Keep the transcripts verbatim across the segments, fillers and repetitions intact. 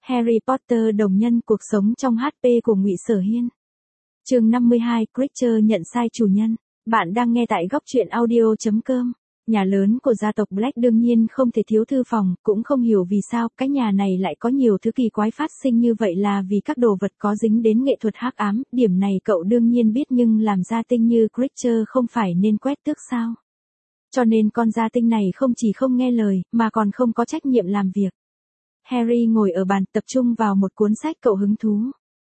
Harry Potter đồng nhân cuộc sống trong hát pê của Ngụy Sở Hiên. Chương năm mươi hai, Creature nhận sai chủ nhân. Bạn đang nghe tại góc truyện audio chấm com. Nhà lớn của gia tộc Black đương nhiên không thể thiếu thư phòng, cũng không hiểu vì sao cái nhà này lại có nhiều thứ kỳ quái phát sinh như vậy, là vì các đồ vật có dính đến nghệ thuật hắc ám. Điểm này cậu đương nhiên biết, nhưng làm gia tinh như Creature không phải nên quét tước sao? Cho nên con gia tinh này không chỉ không nghe lời, mà còn không có trách nhiệm làm việc. Harry ngồi ở bàn tập trung vào một cuốn sách cậu hứng thú.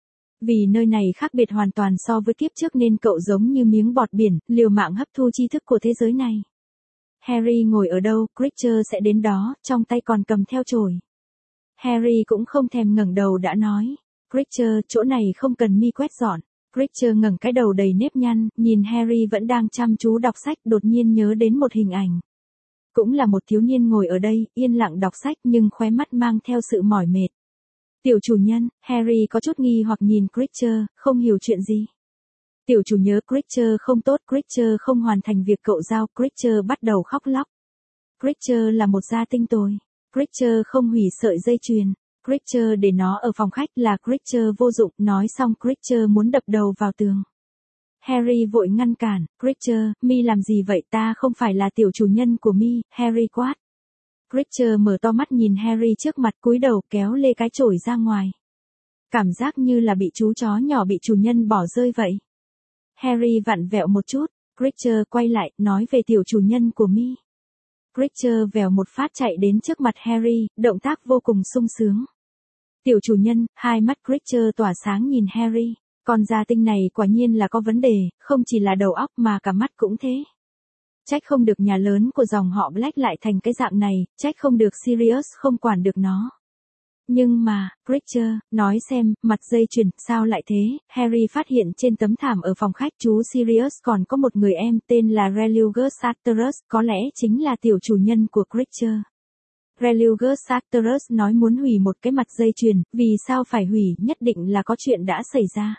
Vì nơi này khác biệt hoàn toàn so với kiếp trước nên cậu giống như miếng bọt biển, liều mạng hấp thu tri thức của thế giới này. Harry ngồi ở đâu, Creature sẽ đến đó, trong tay còn cầm theo chổi. Harry cũng không thèm ngẩng đầu đã nói, Creature, chỗ này không cần mi quét dọn. Creature ngẩng cái đầu đầy nếp nhăn, nhìn Harry vẫn đang chăm chú đọc sách, đột nhiên nhớ đến một hình ảnh. Cũng là một thiếu niên ngồi ở đây, yên lặng đọc sách nhưng khóe mắt mang theo sự mỏi mệt. Tiểu chủ nhân, Harry có chút nghi hoặc nhìn Creature, không hiểu chuyện gì. Tiểu chủ nhớ Creature không tốt, Creature không hoàn thành việc cậu giao, Creature bắt đầu khóc lóc. Creature là một gia tinh tồi. Creature không hủy sợi dây chuyền. Creature để nó ở phòng khách là Creature vô dụng. Nói xong Creature muốn đập đầu vào tường. Harry vội ngăn cản, Creature, mi làm gì vậy, ta không phải là tiểu chủ nhân của mi, Harry quát. Creature mở to mắt nhìn Harry trước mặt, cúi đầu kéo lê cái chổi ra ngoài. Cảm giác như là bị chú chó nhỏ bị chủ nhân bỏ rơi vậy. Harry vặn vẹo một chút, Creature quay lại, nói về tiểu chủ nhân của mi. Creature vèo một phát chạy đến trước mặt Harry, động tác vô cùng sung sướng. Tiểu chủ nhân, hai mắt Creature tỏa sáng nhìn Harry. Con gia tinh này quả nhiên là có vấn đề, không chỉ là đầu óc mà cả mắt cũng thế. Trách không được nhà lớn của dòng họ Black lại thành cái dạng này, trách không được Sirius không quản được nó. Nhưng mà, Creature, nói xem, mặt dây chuyền, sao lại thế? Harry phát hiện trên tấm thảm ở phòng khách chú Sirius còn có một người em tên là Relugus Actorus, có lẽ chính là tiểu chủ nhân của Creature. Relugus Actorus nói muốn hủy một cái mặt dây chuyền, vì sao phải hủy, nhất định là có chuyện đã xảy ra.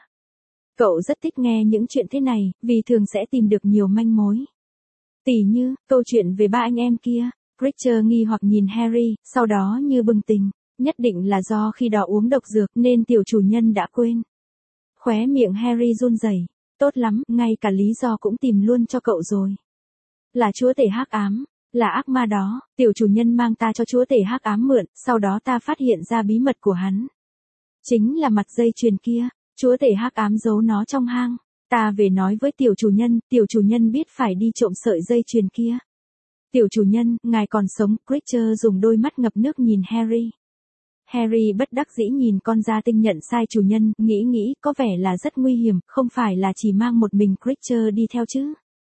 Cậu rất thích nghe những chuyện thế này, vì thường sẽ tìm được nhiều manh mối. Tỉ như, câu chuyện về ba anh em kia. Creature nghi hoặc nhìn Harry, sau đó như bừng tỉnh. Nhất định là do khi đó uống độc dược nên tiểu chủ nhân đã quên. Khóe miệng Harry run rẩy. Tốt lắm, ngay cả lý do cũng tìm luôn cho cậu rồi. Là chúa tể hắc ám, là ác ma đó, tiểu chủ nhân mang ta cho chúa tể hắc ám mượn, sau đó ta phát hiện ra bí mật của hắn. Chính là mặt dây chuyền kia, chúa tể hắc ám giấu nó trong hang. Ta về nói với tiểu chủ nhân, tiểu chủ nhân biết phải đi trộm sợi dây chuyền kia. Tiểu chủ nhân, ngài còn sống, Creature dùng đôi mắt ngập nước nhìn Harry. Harry bất đắc dĩ nhìn con gia tinh nhận sai chủ nhân, nghĩ nghĩ, có vẻ là rất nguy hiểm, không phải là chỉ mang một mình Creature đi theo chứ.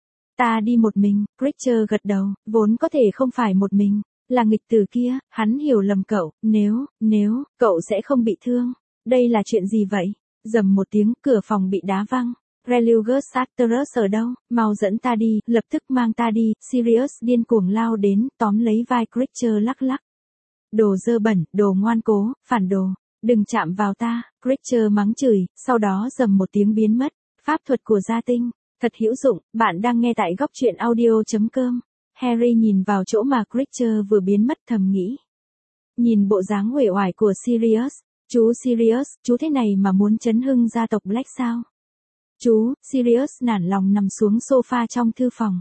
Ta đi một mình, Creature gật đầu, vốn có thể không phải một mình, là nghịch tử kia, hắn hiểu lầm cậu, nếu, nếu, cậu sẽ không bị thương. Đây là chuyện gì vậy? Rầm một tiếng, cửa phòng bị đá văng. Relugus Actorus ở đâu? Mau dẫn ta đi, lập tức mang ta đi. Sirius điên cuồng lao đến, tóm lấy vai Creature lắc lắc. Đồ dơ bẩn, đồ ngoan cố, phản đồ, đừng chạm vào ta, Creature mắng chửi, sau đó rầm một tiếng biến mất. Pháp thuật của gia tinh, thật hữu dụng, bạn đang nghe tại góc truyện audio chấm com. Harry nhìn vào chỗ mà Creature vừa biến mất thầm nghĩ. Nhìn bộ dáng uể oải của Sirius, chú Sirius, chú thế này mà muốn chấn hưng gia tộc Black sao? Chú, Sirius nản lòng nằm xuống sofa trong thư phòng.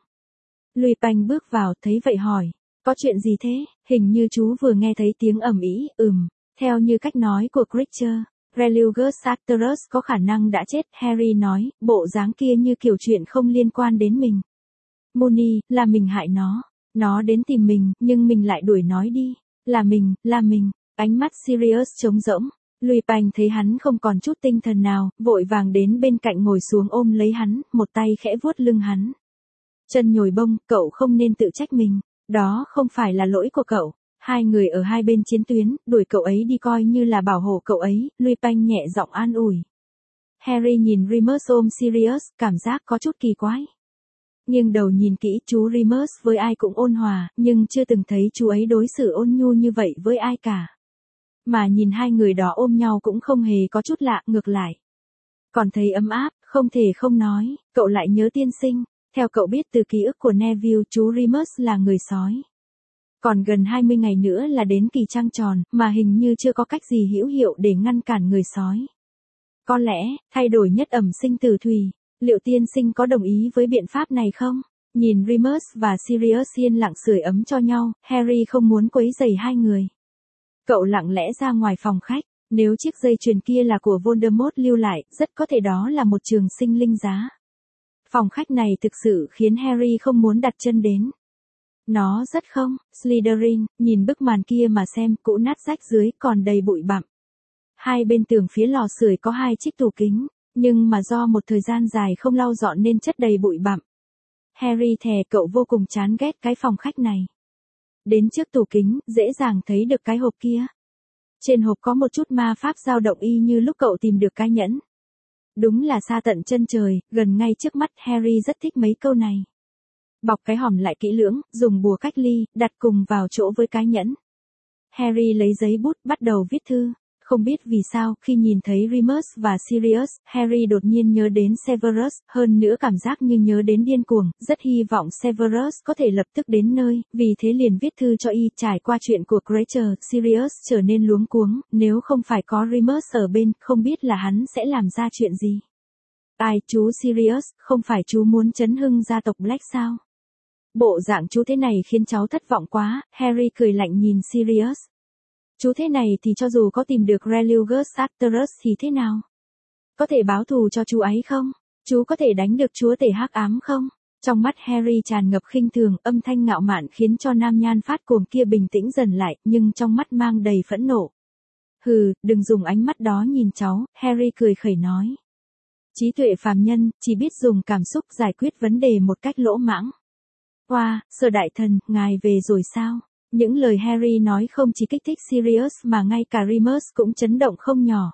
Lupin bước vào, thấy vậy hỏi. Có chuyện gì thế? Hình như chú vừa nghe thấy tiếng ầm ĩ, ừm, theo như cách nói của Creature, Relugus Actorus có khả năng đã chết, Harry nói, bộ dáng kia như kiểu chuyện không liên quan đến mình. Moony, là mình hại nó, nó đến tìm mình, nhưng mình lại đuổi nói đi, là mình, là mình, ánh mắt Sirius trống rỗng. Lupin thấy hắn không còn chút tinh thần nào, vội vàng đến bên cạnh ngồi xuống ôm lấy hắn, một tay khẽ vuốt lưng hắn. Chân nhồi bông, cậu không nên tự trách mình. Đó không phải là lỗi của cậu. Hai người ở hai bên chiến tuyến, đuổi cậu ấy đi coi như là bảo hộ cậu ấy, Lupin nhẹ giọng an ủi. Harry nhìn Remus ôm Sirius, cảm giác có chút kỳ quái. Nghiêng đầu nhìn kỹ, chú Remus với ai cũng ôn hòa, nhưng chưa từng thấy chú ấy đối xử ôn nhu như vậy với ai cả. Mà nhìn hai người đó ôm nhau cũng không hề có chút lạ, ngược lại. Còn thấy ấm áp, không thể không nói, cậu lại nhớ tiên sinh. Theo cậu biết từ ký ức của Neville, chú Remus là người sói. Còn gần hai mươi ngày nữa là đến kỳ trăng tròn, mà hình như chưa có cách gì hữu hiệu để ngăn cản người sói. Có lẽ, thay đổi nhất ẩm sinh tử thủy, liệu tiên sinh có đồng ý với biện pháp này không? Nhìn Remus và Sirius yên lặng sưởi ấm cho nhau, Harry không muốn quấy rầy hai người. Cậu lặng lẽ ra ngoài phòng khách, nếu chiếc dây chuyền kia là của Voldemort lưu lại, rất có thể đó là một trường sinh linh giá. Phòng khách này thực sự khiến Harry không muốn đặt chân đến. Nó rất không, Slytherin, nhìn bức màn kia mà xem, cũ nát rách dưới còn đầy bụi bặm. Hai bên tường phía lò sưởi có hai chiếc tủ kính, nhưng mà do một thời gian dài không lau dọn nên chất đầy bụi bặm. Harry thề cậu vô cùng chán ghét cái phòng khách này. Đến trước tủ kính, dễ dàng thấy được cái hộp kia. Trên hộp có một chút ma pháp dao động y như lúc cậu tìm được cái nhẫn. Đúng là xa tận chân trời, gần ngay trước mắt. Harry rất thích mấy câu này. Bọc cái hòm lại kỹ lưỡng, dùng bùa cách ly, đặt cùng vào chỗ với cái nhẫn. Harry lấy giấy bút, bắt đầu viết thư. Không biết vì sao, khi nhìn thấy Remus và Sirius, Harry đột nhiên nhớ đến Severus, hơn nữa cảm giác như nhớ đến điên cuồng, rất hy vọng Severus có thể lập tức đến nơi, vì thế liền viết thư cho y. Trải qua chuyện của Kreacher, Sirius trở nên luống cuống, nếu không phải có Remus ở bên, không biết là hắn sẽ làm ra chuyện gì. Ai, chú Sirius, không phải chú muốn chấn hưng gia tộc Black sao? Bộ dạng chú thế này khiến cháu thất vọng quá. Harry cười lạnh nhìn Sirius. Chú thế này thì cho dù có tìm được Relugus Actorus thì thế nào? Có thể báo thù cho chú ấy không? Chú có thể đánh được chúa tể hắc ám không? Trong mắt Harry tràn ngập khinh thường, âm thanh ngạo mạn khiến cho nam nhan phát cuồng kia bình tĩnh dần lại, nhưng trong mắt mang đầy phẫn nộ. Hừ, đừng dùng ánh mắt đó nhìn cháu, Harry cười khẩy nói. Trí tuệ phàm nhân, chỉ biết dùng cảm xúc giải quyết vấn đề một cách lỗ mãng. Oa, Sir đại thần, ngài về rồi sao? Những lời Harry nói không chỉ kích thích Sirius mà ngay cả Remus cũng chấn động không nhỏ.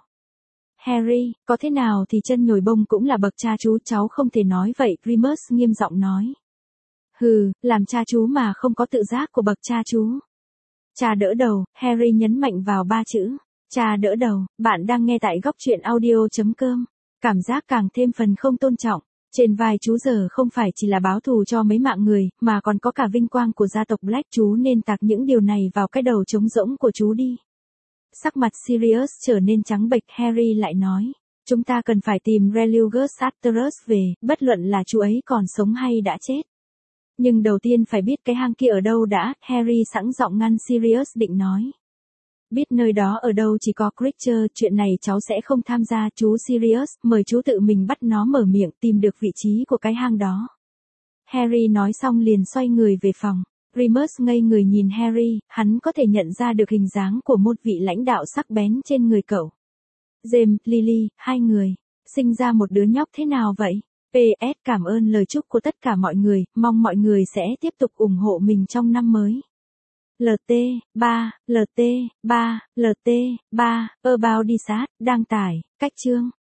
Harry, có thế nào thì chân nhồi bông cũng là bậc cha chú, cháu không thể nói vậy, Remus nghiêm giọng nói. Hừ, làm cha chú mà không có tự giác của bậc cha chú. Cha đỡ đầu, Harry nhấn mạnh vào ba chữ. Cha đỡ đầu, bạn đang nghe tại góc truyện audio chấm com. Cảm giác càng thêm phần không tôn trọng. Trên vai chú giờ không phải chỉ là báo thù cho mấy mạng người, mà còn có cả vinh quang của gia tộc Black. Chú nên tạc những điều này vào cái đầu trống rỗng của chú đi. Sắc mặt Sirius trở nên trắng bệch. Harry lại nói, chúng ta cần phải tìm Relugus Actorus về, bất luận là chú ấy còn sống hay đã chết. Nhưng đầu tiên phải biết cái hang kia ở đâu đã. Harry sẵn giọng ngăn Sirius định nói. Biết nơi đó ở đâu chỉ có Kreacher, chuyện này cháu sẽ không tham gia. Chú Sirius, mời chú tự mình bắt nó mở miệng, tìm được vị trí của cái hang đó. Harry nói xong liền xoay người về phòng. Remus ngây người nhìn Harry, hắn có thể nhận ra được hình dáng của một vị lãnh đạo sắc bén trên người cậu. James, Lily, hai người, sinh ra một đứa nhóc thế nào vậy? pê ét Cảm ơn lời chúc của tất cả mọi người, mong mọi người sẽ tiếp tục ủng hộ mình trong năm mới. lờ tê ba, lờ tê ba, lờ tê ba, About Disas, đăng tải, cách chương.